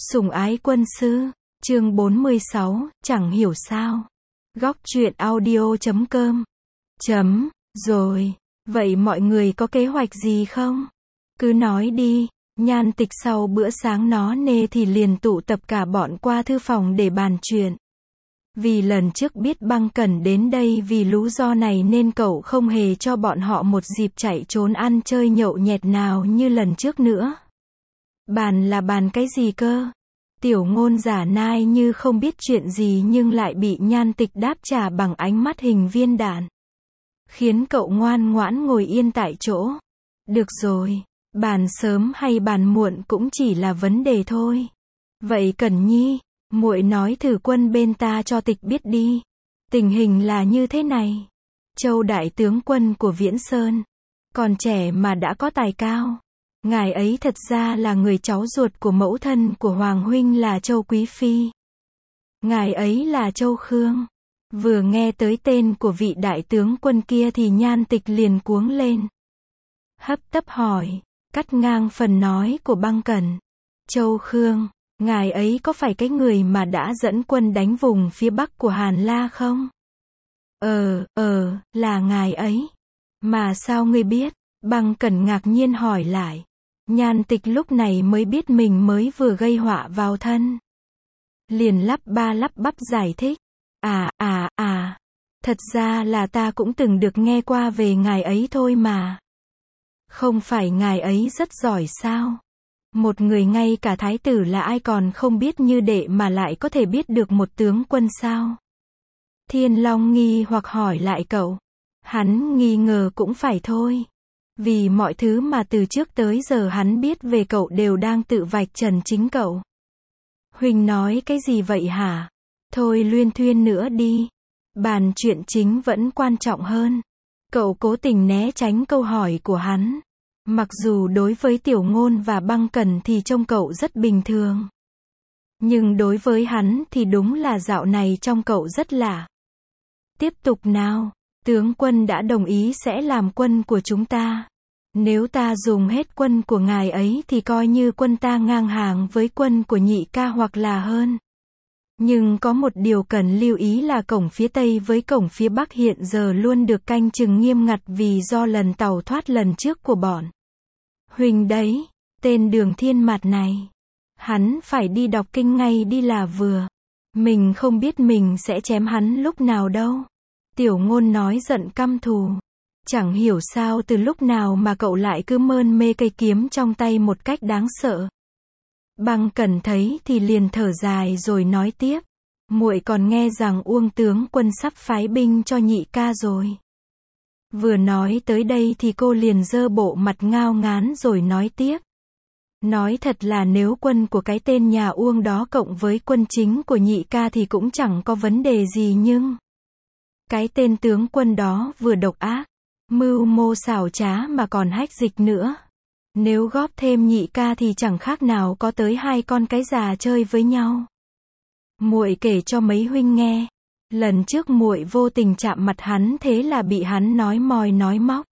Sủng ái quân sư, chương 46, chẳng hiểu sao. Góc truyện audio.com. Rồi, vậy mọi người có kế hoạch gì không? Cứ nói đi. Nhan Tịch sau bữa sáng nó nê thì liền tụ tập cả bọn qua thư phòng để bàn chuyện. Vì lần trước biết Băng Cẩn đến đây vì lý do này nên cậu không hề cho bọn họ một dịp chạy trốn ăn chơi nhậu nhẹt nào như lần trước nữa. Bàn là bàn cái gì cơ? Tiểu Ngôn giả nai như không biết chuyện gì nhưng lại bị Nhan Tịch đáp trả bằng ánh mắt hình viên đạn. Khiến cậu ngoan ngoãn ngồi yên tại chỗ. Được rồi, bàn sớm hay bàn muộn cũng chỉ là vấn đề thôi. Vậy Cẩn Nhi, muội nói thử quân bên ta cho Tịch biết đi. Tình hình là như thế này. Châu đại tướng quân của Viễn Sơn. Còn trẻ mà đã có tài cao. Ngài ấy thật ra là người cháu ruột của mẫu thân của Hoàng huynh là Châu Quý Phi. Ngài ấy là Châu Khương. Vừa nghe tới tên của vị đại tướng quân kia thì Nhan Tịch liền cuống lên. Hấp tấp hỏi, cắt ngang phần nói của Băng Cẩn. Châu Khương, ngài ấy có phải cái người mà đã dẫn quân đánh vùng phía bắc của Hàn La không? Là ngài ấy. Mà sao ngươi biết? Băng Cẩn ngạc nhiên hỏi lại. Nhan Tịch lúc này mới biết mình mới vừa gây họa vào thân. Liền lắp ba lắp bắp giải thích. Thật ra là ta cũng từng được nghe qua về ngài ấy thôi mà. Không phải ngài ấy rất giỏi sao? Một người ngay cả thái tử là ai còn không biết như đệ mà lại có thể biết được một tướng quân sao? Thiên Long nghi hoặc hỏi lại cậu. Hắn nghi ngờ cũng phải thôi. Vì mọi thứ mà từ trước tới giờ hắn biết về cậu đều đang tự vạch trần chính cậu. Huỳnh nói cái gì vậy hả? Thôi luyên thuyên nữa đi. Bàn chuyện chính vẫn quan trọng hơn. Cậu cố tình né tránh câu hỏi của hắn. Mặc dù đối với Tiểu Ngôn và Băng Cẩn thì trông cậu rất bình thường. Nhưng đối với hắn thì đúng là dạo này trông cậu rất lạ. Tiếp tục nào. Tướng quân đã đồng ý sẽ làm quân của chúng ta. Nếu ta dùng hết quân của ngài ấy thì coi như quân ta ngang hàng với quân của nhị ca hoặc là hơn. Nhưng có một điều cần lưu ý là cổng phía Tây với cổng phía Bắc hiện giờ luôn được canh chừng nghiêm ngặt vì do lần tàu thoát lần trước của bọn Huỳnh đấy, tên Đường Thiên Mạt này. Hắn phải đi đọc kinh ngay đi là vừa. Mình không biết mình sẽ chém hắn lúc nào đâu. Tiểu Ngôn nói giận căm thù. Chẳng hiểu sao từ lúc nào mà cậu lại cứ mơn mê cây kiếm trong tay một cách đáng sợ. Băng Cẩn thấy thì liền thở dài rồi nói tiếp. Muội còn nghe rằng Uông tướng quân sắp phái binh cho nhị ca rồi. Vừa nói tới đây thì cô liền giơ bộ mặt ngao ngán rồi nói tiếp. Nói thật là nếu quân của cái tên nhà Uông đó cộng với quân chính của nhị ca thì cũng chẳng có vấn đề gì nhưng cái tên tướng quân đó vừa độc ác, mưu mô xảo trá mà còn hách dịch nữa. Nếu góp thêm nhị ca thì chẳng khác nào có tới hai con cái già chơi với nhau. Muội kể cho mấy huynh nghe. Lần trước muội vô tình chạm mặt hắn thế là bị hắn nói mòi nói móc.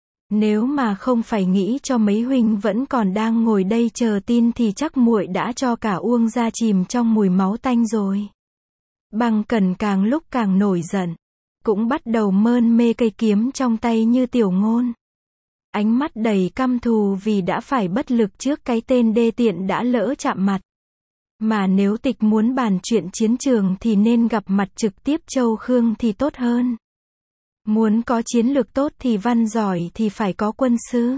Nếu mà không phải nghĩ cho mấy huynh vẫn còn đang ngồi đây chờ tin thì chắc muội đã cho cả Uông gia chìm trong mùi máu tanh rồi. Băng Cẩn càng lúc càng nổi giận. Cũng bắt đầu mơn mê cây kiếm trong tay như Tiểu Ngôn. Ánh mắt đầy căm thù vì đã phải bất lực trước cái tên đê tiện đã lỡ chạm mặt. Mà nếu Tịch muốn bàn chuyện chiến trường thì nên gặp mặt trực tiếp Châu Khương thì tốt hơn. Muốn có chiến lược tốt thì văn giỏi thì phải có quân sư.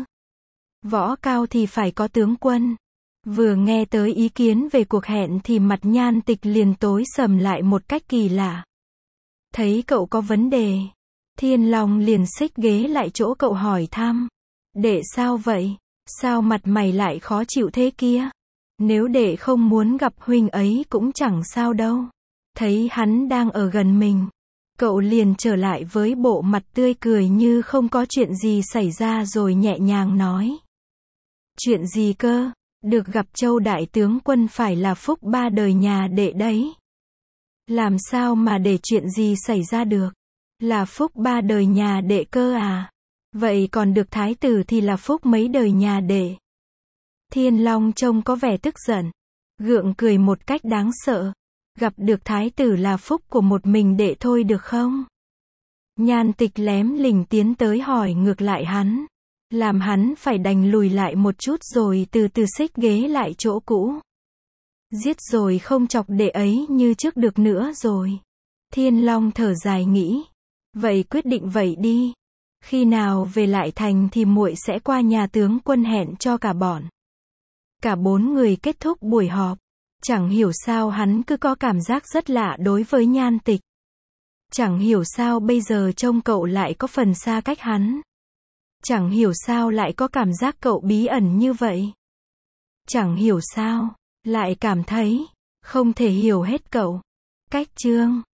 Võ cao thì phải có tướng quân. Vừa nghe tới ý kiến về cuộc hẹn thì mặt Nhan Tịch liền tối sầm lại một cách kỳ lạ. Thấy cậu có vấn đề. Thiên Long liền xích ghế lại chỗ cậu hỏi thăm. Đệ sao vậy? Sao mặt mày lại khó chịu thế kia? Nếu đệ không muốn gặp huynh ấy cũng chẳng sao đâu. Thấy hắn đang ở gần mình. Cậu liền trở lại với bộ mặt tươi cười như không có chuyện gì xảy ra rồi nhẹ nhàng nói. Chuyện gì cơ? Được gặp Châu đại tướng quân phải là phúc ba đời nhà đệ đấy. Làm sao mà để chuyện gì xảy ra được? Là phúc ba đời nhà đệ cơ à? Vậy còn được thái tử thì là phúc mấy đời nhà đệ? Thiên Long trông có vẻ tức giận. gượng cười một cách đáng sợ. Gặp được thái tử là phúc của một mình đệ thôi được không? Nhan Tịch lém lỉnh tiến tới hỏi ngược lại hắn. Làm hắn phải đành lùi lại một chút rồi từ từ xích ghế lại chỗ cũ. Giết rồi không chọc đệ ấy như trước được nữa rồi. Thiên Long thở dài nghĩ. Vậy quyết định vậy đi. Khi nào về lại thành thì muội sẽ qua nhà tướng quân hẹn cho cả bọn. Cả 4 người kết thúc buổi họp. Chẳng hiểu sao hắn cứ có cảm giác rất lạ đối với Nhan Tịch. Chẳng hiểu sao bây giờ trông cậu lại có phần xa cách hắn. Chẳng hiểu sao lại có cảm giác cậu bí ẩn như vậy. Chẳng hiểu sao, lại cảm thấy không thể hiểu hết cậu. Cách chương